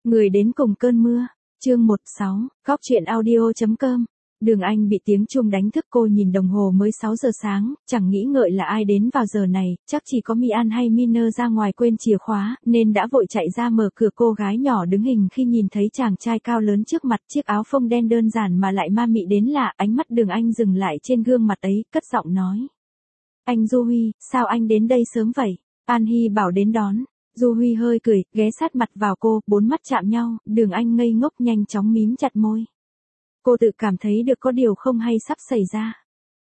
Người đến cùng cơn mưa, chương 16, Góc truyện audio.com. Đường Anh bị tiếng chuông đánh thức, cô nhìn đồng hồ mới 6 giờ sáng, chẳng nghĩ ngợi là ai đến vào giờ này, chắc chỉ có Mi-an hay Miner ra ngoài quên chìa khóa, nên đã vội chạy ra mở cửa. Cô gái nhỏ đứng hình khi nhìn thấy chàng trai cao lớn trước mặt, chiếc áo phông đen đơn giản mà lại ma mị đến lạ. Ánh mắt Đường Anh dừng lại trên gương mặt ấy, cất giọng nói: "Anh Du Huy, sao anh đến đây sớm vậy? An Hi bảo đến đón." Du Huy hơi cười, ghé sát mặt vào cô, bốn mắt chạm nhau. Đường Anh ngây ngốc nhanh chóng mím chặt môi. Cô tự cảm thấy được có điều không hay sắp xảy ra.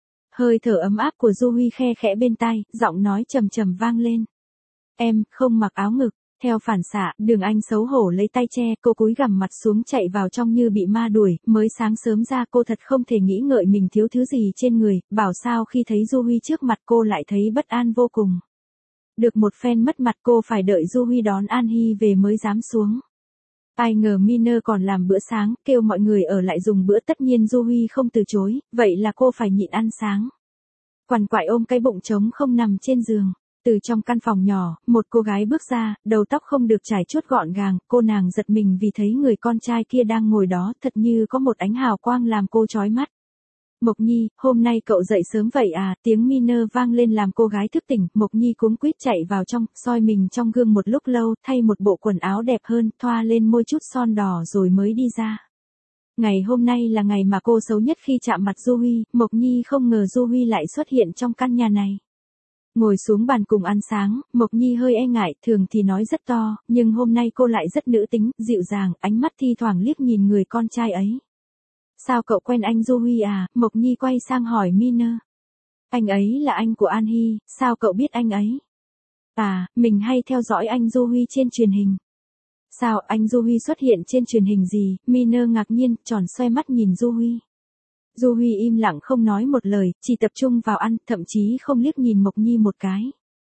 Hơi thở ấm áp của Du Huy khe khẽ bên tai, giọng nói trầm trầm vang lên: "Em không mặc áo ngực." Theo phản xạ, Đường Anh xấu hổ lấy tay che, cô cúi gằm mặt xuống chạy vào trong như bị ma đuổi. Mới sáng sớm ra cô thật không thể nghĩ ngợi mình thiếu thứ gì trên người, bảo sao khi thấy Du Huy trước mặt cô lại thấy bất an vô cùng. Được một phen mất mặt, cô phải đợi Du Huy đón An Hi về mới dám xuống. Ai ngờ Miner còn làm bữa sáng, kêu mọi người ở lại dùng bữa. Tất nhiên Du Huy không từ chối, vậy là cô phải nhịn ăn sáng. Quằn quại ôm cái bụng trống không nằm trên giường. Từ trong căn phòng nhỏ, một cô gái bước ra, đầu tóc không được trải chuốt gọn gàng. Cô nàng giật mình vì thấy người con trai kia đang ngồi đó, thật như có một ánh hào quang làm cô chói mắt. "Mộc Nhi, hôm nay cậu dậy sớm vậy à?" Tiếng Miner vang lên làm cô gái thức tỉnh. Mộc Nhi cuống quýt chạy vào trong, soi mình trong gương một lúc lâu, thay một bộ quần áo đẹp hơn, thoa lên môi chút son đỏ rồi mới đi ra. Ngày hôm nay là ngày mà cô xấu nhất khi chạm mặt Du Huy. Mộc Nhi không ngờ Du Huy lại xuất hiện trong căn nhà này. Ngồi xuống bàn cùng ăn sáng, Mộc Nhi hơi e ngại, thường thì nói rất to, nhưng hôm nay cô lại rất nữ tính, dịu dàng, ánh mắt thi thoảng liếc nhìn người con trai ấy. "Sao cậu quen anh Du Huy à?" Mộc Nhi quay sang hỏi Miner. "Anh ấy là anh của An Hi, sao cậu biết anh ấy?" "À, mình hay theo dõi anh Du Huy trên truyền hình." "Sao, anh Du Huy xuất hiện trên truyền hình gì?" Miner ngạc nhiên, tròn xoe mắt nhìn Du Huy. Du Huy im lặng không nói một lời, chỉ tập trung vào ăn, thậm chí không liếc nhìn Mộc Nhi một cái.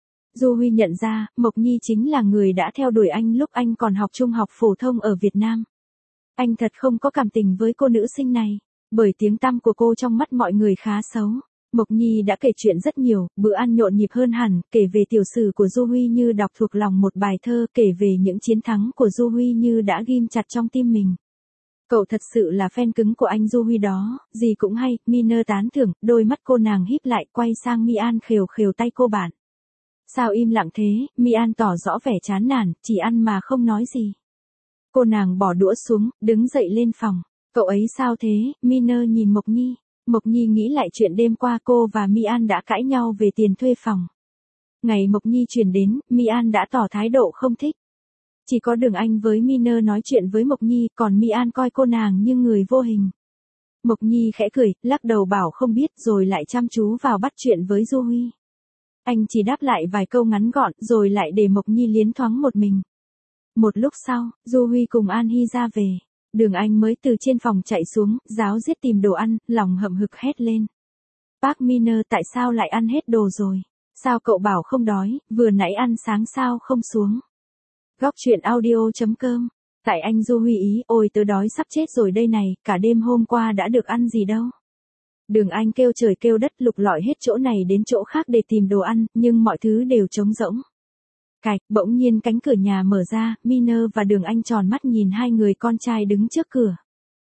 Du Huy nhận ra, Mộc Nhi chính là người đã theo đuổi anh lúc anh còn học trung học phổ thông ở Việt Nam. Anh thật không có cảm tình với cô nữ sinh này, bởi tiếng tăm của cô trong mắt mọi người khá xấu. Mộc Nhi đã kể chuyện rất nhiều, bữa ăn nhộn nhịp hơn hẳn, kể về tiểu sử của Du Huy như đọc thuộc lòng một bài thơ, kể về những chiến thắng của Du Huy như đã ghim chặt trong tim mình. "Cậu thật sự là fan cứng của anh Du Huy đó, gì cũng hay." Miner tán thưởng, đôi mắt cô nàng híp lại, quay sang Mi-an khều khều tay cô bạn. "Sao im lặng thế?" Mi-an tỏ rõ vẻ chán nản, chỉ ăn mà không nói gì. Cô nàng bỏ đũa xuống, đứng dậy lên phòng. "Cậu ấy sao thế?" Miner nhìn Mộc Nhi. Mộc Nhi nghĩ lại chuyện đêm qua cô và Mi-an đã cãi nhau về tiền thuê phòng. Ngày Mộc Nhi chuyển đến, Mi-an đã tỏ thái độ không thích. Chỉ có Đường Anh với Miner nói chuyện với Mộc Nhi, còn Mi-an coi cô nàng như người vô hình. Mộc Nhi khẽ cười, lắc đầu bảo không biết, rồi lại chăm chú vào bắt chuyện với Du Huy. Anh chỉ đáp lại vài câu ngắn gọn, rồi lại để Mộc Nhi liến thoáng một mình. Một lúc sau, Du Huy cùng An Hi ra về. Đường Anh mới từ trên phòng chạy xuống, ráo riết tìm đồ ăn, lòng hậm hực hét lên: "Bác Miner, tại sao lại ăn hết đồ rồi? Sao cậu bảo không đói, vừa nãy ăn sáng sao không xuống?" Góc truyện audio.com. Tại anh Du Huy ý: "Ôi tớ đói sắp chết rồi đây này, cả đêm hôm qua đã được ăn gì đâu." Đường Anh kêu trời kêu đất, lục lọi hết chỗ này đến chỗ khác để tìm đồ ăn, nhưng mọi thứ đều trống rỗng. Cạch, bỗng nhiên cánh cửa nhà mở ra, Miner và Đường Anh tròn mắt nhìn hai người con trai đứng trước cửa.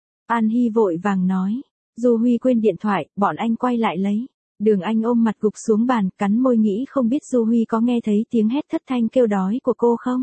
An Hi vội vàng nói: "Du Huy quên điện thoại, bọn anh quay lại lấy." Đường Anh ôm mặt gục xuống bàn, cắn môi nghĩ không biết Du Huy có nghe thấy tiếng hét thất thanh kêu đói của cô không.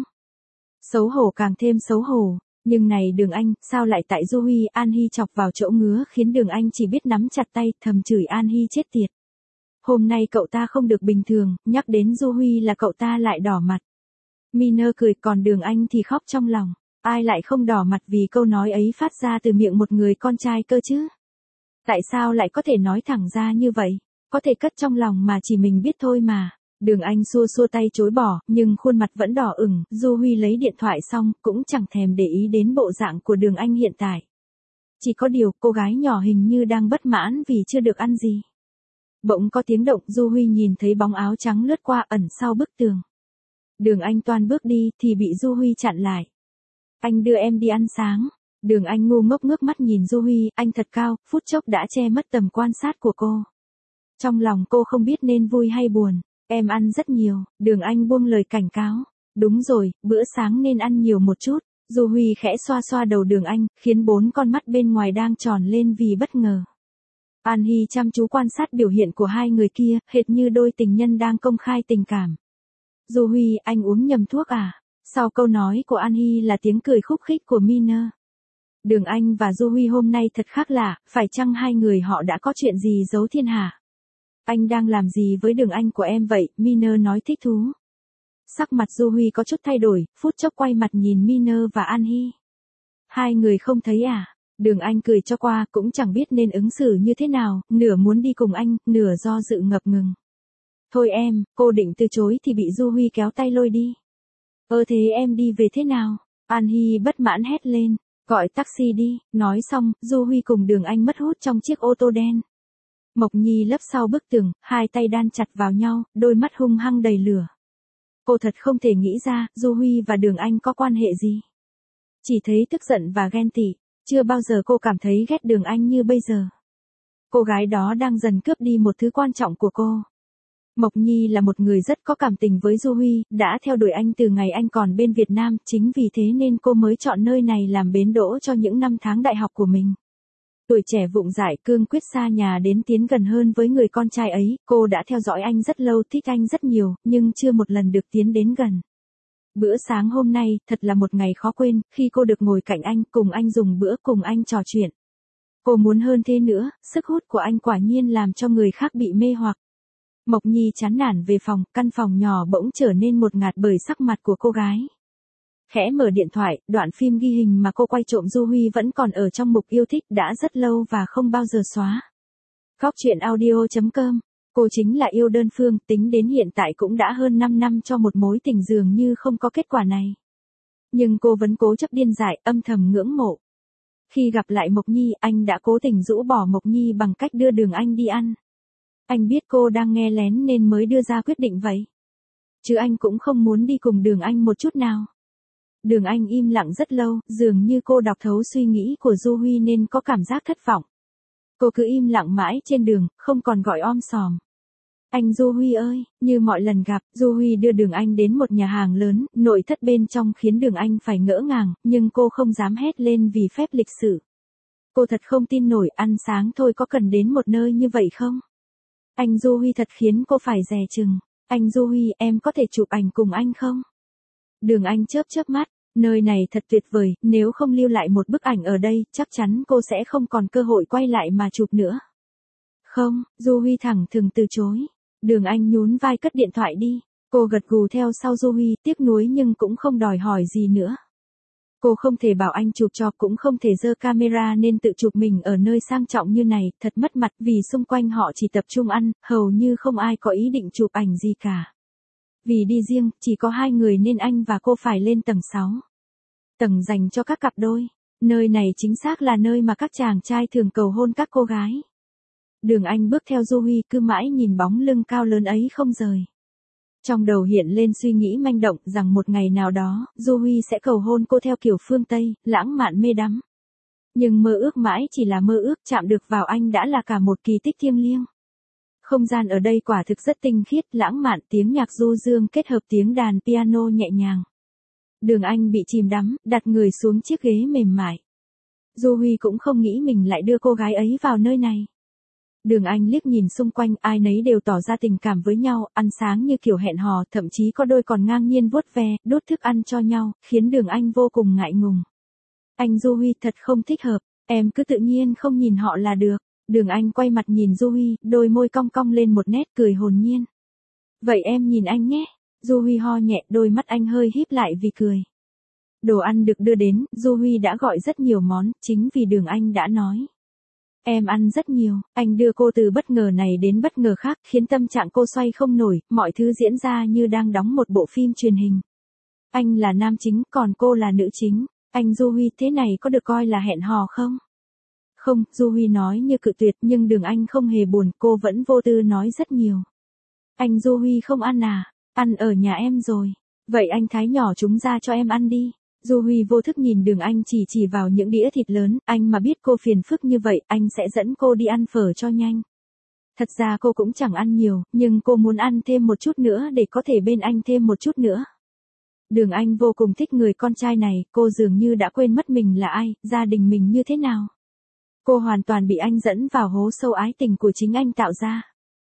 Xấu hổ càng thêm xấu hổ, nhưng này Đường Anh, sao lại tại Du Huy? An Hi chọc vào chỗ ngứa khiến Đường Anh chỉ biết nắm chặt tay, thầm chửi An Hi chết tiệt. Hôm nay cậu ta không được bình thường, nhắc đến Du Huy là cậu ta lại đỏ mặt. Miner cười, còn Đường Anh thì khóc trong lòng. Ai lại không đỏ mặt vì câu nói ấy phát ra từ miệng một người con trai cơ chứ? Tại sao lại có thể nói thẳng ra như vậy? Có thể cất trong lòng mà chỉ mình biết thôi mà. Đường Anh xua xua tay chối bỏ, nhưng khuôn mặt vẫn đỏ ửng. Du Huy lấy điện thoại xong, cũng chẳng thèm để ý đến bộ dạng của Đường Anh hiện tại. Chỉ có điều, cô gái nhỏ hình như đang bất mãn vì chưa được ăn gì. Bỗng có tiếng động, Du Huy nhìn thấy bóng áo trắng lướt qua ẩn sau bức tường. Đường Anh toan bước đi, thì bị Du Huy chặn lại. "Anh đưa em đi ăn sáng." Đường Anh ngu ngốc ngước mắt nhìn Du Huy, anh thật cao, phút chốc đã che mất tầm quan sát của cô. Trong lòng cô không biết nên vui hay buồn. "Em ăn rất nhiều." Đường Anh buông lời cảnh cáo. "Đúng rồi, bữa sáng nên ăn nhiều một chút." Du Huy khẽ xoa xoa đầu Đường Anh, khiến 4 con mắt bên ngoài đang tròn lên vì bất ngờ. An Hi chăm chú quan sát biểu hiện của hai người kia, hệt như đôi tình nhân đang công khai tình cảm. Du Huy, anh uống nhầm thuốc à? Sau câu nói của An Hi là tiếng cười khúc khích của Miner. Đường Anh và Du Huy hôm nay thật khác lạ, phải chăng hai người họ đã có chuyện gì giấu thiên hạ? Anh đang làm gì với Đường Anh của em vậy? Miner nói thích thú. Sắc mặt Du Huy có chút thay đổi, phút chốc quay mặt nhìn Miner và An Hi. Hai người không thấy à? Đường Anh cười cho qua, cũng chẳng biết nên ứng xử như thế nào, nửa muốn đi cùng anh, nửa do dự ngập ngừng. Thôi em, cô định từ chối thì bị Du Huy kéo tay lôi đi. Thế em đi về thế nào? An Hi bất mãn hét lên. Gọi taxi đi. Nói xong, Du Huy cùng Đường Anh mất hút trong chiếc ô tô đen. Mộc Nhi lấp sau bức tường, hai tay đan chặt vào nhau, đôi mắt hung hăng đầy lửa. Cô thật không thể nghĩ ra, Du Huy và Đường Anh có quan hệ gì. Chỉ thấy tức giận và ghen tị, chưa bao giờ cô cảm thấy ghét Đường Anh như bây giờ. Cô gái đó đang dần cướp đi một thứ quan trọng của cô. Mộc Nhi là một người rất có cảm tình với Du Huy, đã theo đuổi anh từ ngày anh còn bên Việt Nam, chính vì thế nên cô mới chọn nơi này làm bến đỗ cho những năm tháng đại học của mình. Tuổi trẻ vụng dại cương quyết xa nhà đến tiến gần hơn với người con trai ấy, cô đã theo dõi anh rất lâu, thích anh rất nhiều, nhưng chưa một lần được tiến đến gần. Bữa sáng hôm nay, thật là một ngày khó quên, khi cô được ngồi cạnh anh, cùng anh dùng bữa, cùng anh trò chuyện. Cô muốn hơn thế nữa, sức hút của anh quả nhiên làm cho người khác bị mê hoặc. Mộc Nhi chán nản về phòng, căn phòng nhỏ bỗng trở nên một ngạt bởi sắc mặt của cô gái. Khẽ mở điện thoại, đoạn phim ghi hình mà cô quay trộm Du Huy vẫn còn ở trong mục yêu thích đã rất lâu và không bao giờ xóa. Góc truyện audio.com. Cô chính là yêu đơn phương, tính đến hiện tại cũng đã hơn 5 năm cho một mối tình dường như không có kết quả này. Nhưng cô vẫn cố chấp điên dại, âm thầm ngưỡng mộ. Khi gặp lại Mộc Nhi, anh đã cố tình rũ bỏ Mộc Nhi bằng cách đưa Đường Anh đi ăn. Anh biết cô đang nghe lén nên mới đưa ra quyết định vậy. Chứ anh cũng không muốn đi cùng Đường Anh một chút nào. Đường Anh im lặng rất lâu, dường như cô đọc thấu suy nghĩ của Du Huy nên có cảm giác thất vọng. Cô cứ im lặng mãi trên đường, không còn gọi om sòm. Anh Du Huy ơi, như mọi lần gặp, Du Huy đưa Đường Anh đến một nhà hàng lớn, nội thất bên trong khiến Đường Anh phải ngỡ ngàng, nhưng cô không dám hét lên vì phép lịch sự. Cô thật không tin nổi, ăn sáng thôi có cần đến một nơi như vậy không? Anh Du Huy thật khiến cô phải dè chừng. Anh Du Huy, em có thể chụp ảnh cùng anh không? Đường Anh chớp chớp mắt, nơi này thật tuyệt vời, nếu không lưu lại một bức ảnh ở đây, chắc chắn cô sẽ không còn cơ hội quay lại mà chụp nữa. Không, Du Huy thẳng thừng từ chối. Đường Anh nhún vai cất điện thoại đi. Cô gật gù theo sau Du Huy, tiếc nuối nhưng cũng không đòi hỏi gì nữa. Cô không thể bảo anh chụp cho, cũng không thể giơ camera nên tự chụp mình ở nơi sang trọng như này, thật mất mặt vì xung quanh họ chỉ tập trung ăn, hầu như không ai có ý định chụp ảnh gì cả. Vì đi riêng, chỉ có hai người nên anh và cô phải lên tầng 6. Tầng dành cho các cặp đôi. Nơi này chính xác là nơi mà các chàng trai thường cầu hôn các cô gái. Đường Anh bước theo Du Huy cứ mãi nhìn bóng lưng cao lớn ấy không rời. Trong đầu hiện lên suy nghĩ manh động rằng một ngày nào đó, Du Huy sẽ cầu hôn cô theo kiểu phương Tây, lãng mạn mê đắm. Nhưng mơ ước mãi chỉ là mơ ước, chạm được vào anh đã là cả một kỳ tích thiêng liêng. Không gian ở đây quả thực rất tinh khiết, lãng mạn, tiếng nhạc du dương kết hợp tiếng đàn piano nhẹ nhàng. Đường Anh bị chìm đắm, đặt người xuống chiếc ghế mềm mại. Du Huy cũng không nghĩ mình lại đưa cô gái ấy vào nơi này. Đường Anh liếc nhìn xung quanh, ai nấy đều tỏ ra tình cảm với nhau, ăn sáng như kiểu hẹn hò, thậm chí có đôi còn ngang nhiên vuốt ve, đút thức ăn cho nhau, khiến Đường Anh vô cùng ngại ngùng. Anh Du Huy thật không thích hợp, em cứ tự nhiên không nhìn họ là được. Đường Anh quay mặt nhìn Du Huy, đôi môi cong cong lên một nét cười hồn nhiên. Vậy em nhìn anh nhé. Du Huy ho nhẹ, đôi mắt anh hơi híp lại vì cười. Đồ ăn được đưa đến, Du Huy đã gọi rất nhiều món, chính vì Đường Anh đã nói. Em ăn rất nhiều, anh đưa cô từ bất ngờ này đến bất ngờ khác, khiến tâm trạng cô xoay không nổi, mọi thứ diễn ra như đang đóng một bộ phim truyền hình. Anh là nam chính, còn cô là nữ chính. Anh Du Huy, thế này có được coi là hẹn hò không? Không, Du Huy nói như cự tuyệt, nhưng Đường Anh không hề buồn, cô vẫn vô tư nói rất nhiều. Anh Du Huy không ăn à? Ăn ở nhà em rồi. Vậy anh thái nhỏ chúng ra cho em ăn đi. Du Huy vô thức nhìn Đường Anh chỉ vào những đĩa thịt lớn, anh mà biết cô phiền phức như vậy, anh sẽ dẫn cô đi ăn phở cho nhanh. Thật ra cô cũng chẳng ăn nhiều, nhưng cô muốn ăn thêm một chút nữa để có thể bên anh thêm một chút nữa. Đường Anh vô cùng thích người con trai này, cô dường như đã quên mất mình là ai, gia đình mình như thế nào. Cô hoàn toàn bị anh dẫn vào hố sâu ái tình của chính anh tạo ra.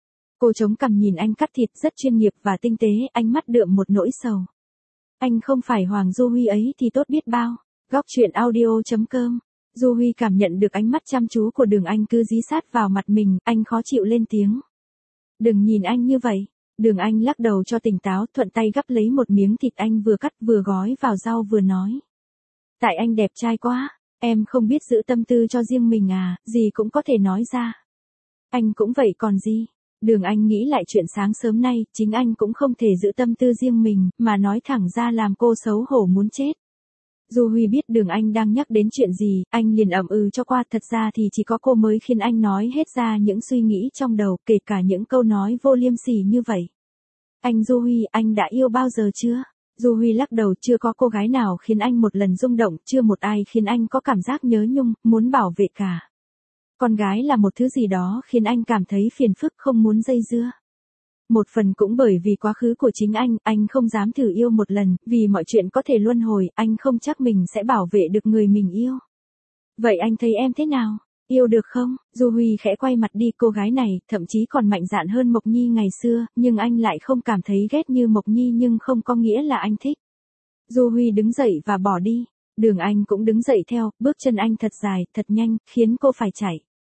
Cô chống cằm nhìn anh cắt thịt rất chuyên nghiệp và tinh tế, ánh mắt đượm một nỗi sầu. Anh không phải Hoàng Du Huy ấy thì tốt biết bao. Góc truyện audio.com. Du Huy cảm nhận được ánh mắt chăm chú của Đường Anh cứ dí sát vào mặt mình, anh khó chịu lên tiếng. Đừng nhìn anh như vậy. Đường Anh lắc đầu cho tỉnh táo, thuận tay gắp lấy một miếng thịt anh vừa cắt vừa gói vào rau vừa nói. Tại anh đẹp trai quá, em không biết giữ tâm tư cho riêng mình à, gì cũng có thể nói ra. Anh cũng vậy còn gì. Đường Anh nghĩ lại chuyện sáng sớm nay, chính anh cũng không thể giữ tâm tư riêng mình, mà nói thẳng ra làm cô xấu hổ muốn chết. Du Huy biết Đường Anh đang nhắc đến chuyện gì, anh liền ậm ừ cho qua, thật ra thì chỉ có cô mới khiến anh nói hết ra những suy nghĩ trong đầu, kể cả những câu nói vô liêm sỉ như vậy. Anh Du Huy, anh đã yêu bao giờ chưa? Du Huy lắc đầu, chưa có cô gái nào khiến anh một lần rung động, chưa một ai khiến anh có cảm giác nhớ nhung, muốn bảo vệ cả. Con gái là một thứ gì đó khiến anh cảm thấy phiền phức, không muốn dây dưa. Một phần cũng bởi vì quá khứ của chính anh không dám thử yêu một lần, vì mọi chuyện có thể luân hồi, anh không chắc mình sẽ bảo vệ được người mình yêu. Vậy anh thấy em thế nào? Yêu được không? Du Huy khẽ quay mặt đi, cô gái này, thậm chí còn mạnh dạn hơn Mộc Nhi ngày xưa, nhưng anh lại không cảm thấy ghét như Mộc Nhi, nhưng không có nghĩa là anh thích. Du Huy đứng dậy và bỏ đi. Đường Anh cũng đứng dậy theo, bước chân anh thật dài, thật nhanh, khiến cô phải chạy.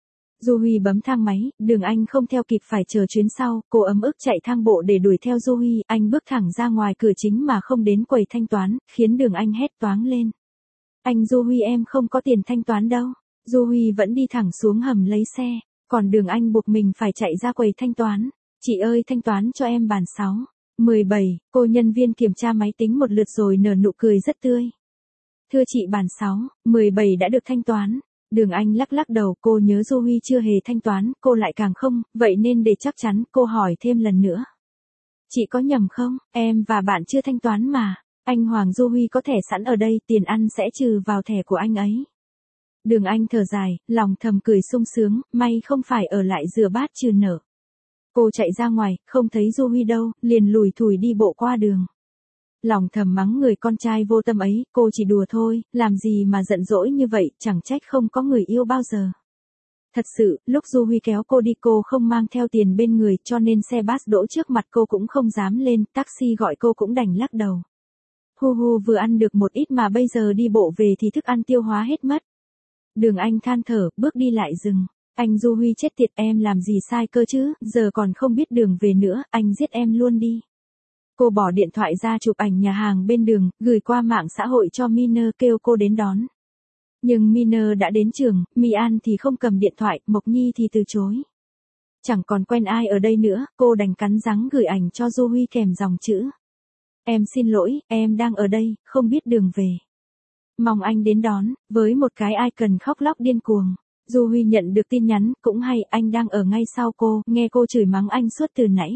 Du Huy bấm thang máy, Đường Anh không theo kịp phải chờ chuyến sau, cô ấm ức chạy thang bộ để đuổi theo Du Huy, anh bước thẳng ra ngoài cửa chính mà không đến quầy thanh toán, khiến Đường Anh hét toáng lên. Anh Du Huy, em không có tiền thanh toán đâu. Du Huy vẫn đi thẳng xuống hầm lấy xe, còn Đường Anh buộc mình phải chạy ra quầy thanh toán. Chị ơi, thanh toán cho em bàn 6. 17, cô nhân viên kiểm tra máy tính một lượt rồi nở nụ cười rất tươi. Thưa chị, bàn 6, 17 đã được thanh toán. Đường Anh lắc lắc đầu, cô nhớ Du Huy chưa hề thanh toán, cô lại càng không, vậy nên để chắc chắn, cô hỏi thêm lần nữa. Chị có nhầm không, em và bạn chưa thanh toán mà. Anh Hoàng Du Huy có thẻ sẵn ở đây, tiền ăn sẽ trừ vào thẻ của anh ấy. Đường Anh thở dài, lòng thầm cười sung sướng, may không phải ở lại rửa bát trừ nợ. Cô chạy ra ngoài, không thấy Du Huy đâu, liền lủi thủi đi bộ qua đường. Lòng thầm mắng người con trai vô tâm ấy, cô chỉ đùa thôi, làm gì mà giận dỗi như vậy, chẳng trách không có người yêu bao giờ. Thật sự, lúc Du Huy kéo cô đi cô không mang theo tiền bên người, cho nên xe bus đỗ trước mặt cô cũng không dám lên, taxi gọi cô cũng đành lắc đầu. Hu hu, vừa ăn được một ít mà bây giờ đi bộ về thì thức ăn tiêu hóa hết mất. Đường Anh than thở, bước đi lại dừng. Anh Du Huy chết tiệt, em làm gì sai cơ chứ, giờ còn không biết đường về nữa, anh giết em luôn đi. Cô bỏ điện thoại ra chụp ảnh nhà hàng bên đường, gửi qua mạng xã hội cho Miner kêu cô đến đón. Nhưng Miner đã đến trường, Mi An thì không cầm điện thoại, Mộc Nhi thì từ chối. Chẳng còn quen ai ở đây nữa, cô đành cắn răng gửi ảnh cho Du Huy kèm dòng chữ. Em xin lỗi, em đang ở đây, không biết đường về. Mong anh đến đón, với một cái icon khóc lóc điên cuồng. Du Huy nhận được tin nhắn, cũng hay, anh đang ở ngay sau cô, nghe cô chửi mắng anh suốt từ nãy.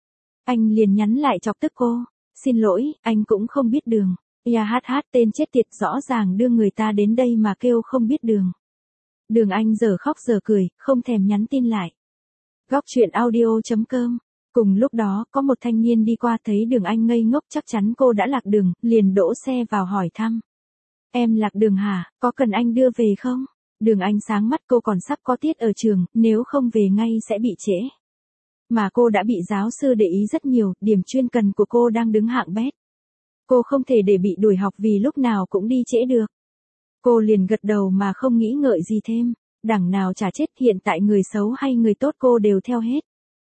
Anh liền nhắn lại chọc tức cô. Xin lỗi, anh cũng không biết đường. Hát tên chết tiệt, rõ ràng đưa người ta đến đây mà kêu không biết đường. Đường Anh giờ khóc giờ cười, không thèm nhắn tin lại. Góc truyện audio.com. Cùng lúc đó, có một thanh niên đi qua thấy Đường Anh ngây ngốc, chắc chắn cô đã lạc đường, liền đỗ xe vào hỏi thăm. Em lạc đường hả, có cần anh đưa về không? Đường Anh sáng mắt, cô còn sắp có tiết ở trường, nếu không về ngay sẽ bị trễ. Mà cô đã bị giáo sư để ý rất nhiều, điểm chuyên cần của cô đang đứng hạng bét. Cô không thể để bị đuổi học vì lúc nào cũng đi trễ được. Cô liền gật đầu mà không nghĩ ngợi gì thêm. Đằng nào chả chết, hiện tại người xấu hay người tốt cô đều theo hết.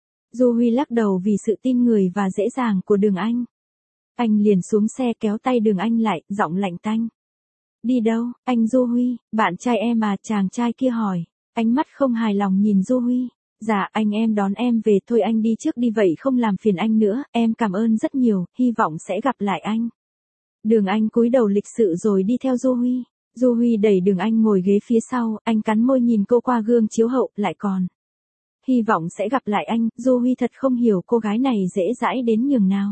Du Huy lắc đầu vì sự tin người và dễ dàng của Đường Anh. Anh liền xuống xe kéo tay Đường Anh lại, giọng lạnh tanh. Đi đâu, anh Du Huy, bạn trai em à, chàng trai kia hỏi. Ánh mắt không hài lòng nhìn Du Huy. Dạ, anh em đón em về thôi, anh đi trước đi, vậy không làm phiền anh nữa, em cảm ơn rất nhiều, hy vọng sẽ gặp lại anh. Đường Anh cúi đầu lịch sự rồi đi theo Du Huy. Du Huy đẩy Đường Anh ngồi ghế phía sau, anh cắn môi nhìn cô qua gương chiếu hậu, lại còn. Hy vọng sẽ gặp lại anh, Du Huy thật không hiểu cô gái này dễ dãi đến nhường nào.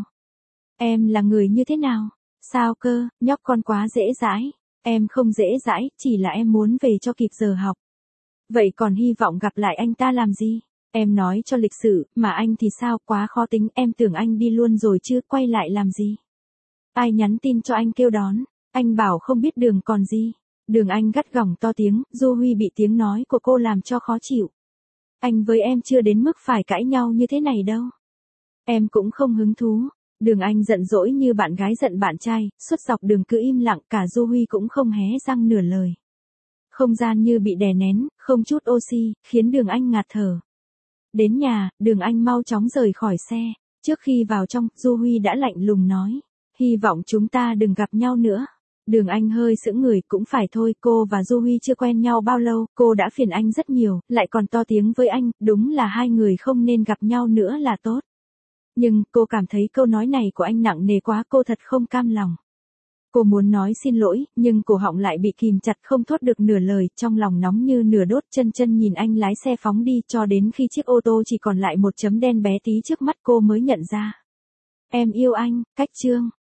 Em là người như thế nào? Sao cơ, nhóc con quá dễ dãi. Em không dễ dãi, chỉ là em muốn về cho kịp giờ học. Vậy còn hy vọng gặp lại anh ta làm gì? Em nói cho lịch sự, mà anh thì sao, quá khó tính, em tưởng anh đi luôn rồi chứ, quay lại làm gì? Ai nhắn tin cho anh kêu đón, anh bảo không biết đường còn gì. Đường Anh gắt gỏng to tiếng, Du Huy bị tiếng nói của cô làm cho khó chịu. Anh với em chưa đến mức phải cãi nhau như thế này đâu. Em cũng không hứng thú. Đường Anh giận dỗi như bạn gái giận bạn trai, suốt dọc đường cứ im lặng, cả Du Huy cũng không hé răng nửa lời. Không gian như bị đè nén, không chút oxy, khiến Đường Anh ngạt thở. Đến nhà, Đường Anh mau chóng rời khỏi xe. Trước khi vào trong, Du Huy đã lạnh lùng nói. Hy vọng chúng ta đừng gặp nhau nữa. Đường Anh hơi sững người, cũng phải thôi, cô và Du Huy chưa quen nhau bao lâu, cô đã phiền anh rất nhiều, lại còn to tiếng với anh, đúng là hai người không nên gặp nhau nữa là tốt. Nhưng, cô cảm thấy câu nói này của anh nặng nề quá, cô thật không cam lòng. Cô muốn nói xin lỗi, nhưng cổ họng lại bị kìm chặt không thốt được nửa lời, trong lòng nóng như nửa đốt, chân nhìn anh lái xe phóng đi cho đến khi chiếc ô tô chỉ còn lại một chấm đen bé tí trước mắt cô mới nhận ra. Em yêu anh, cách chương.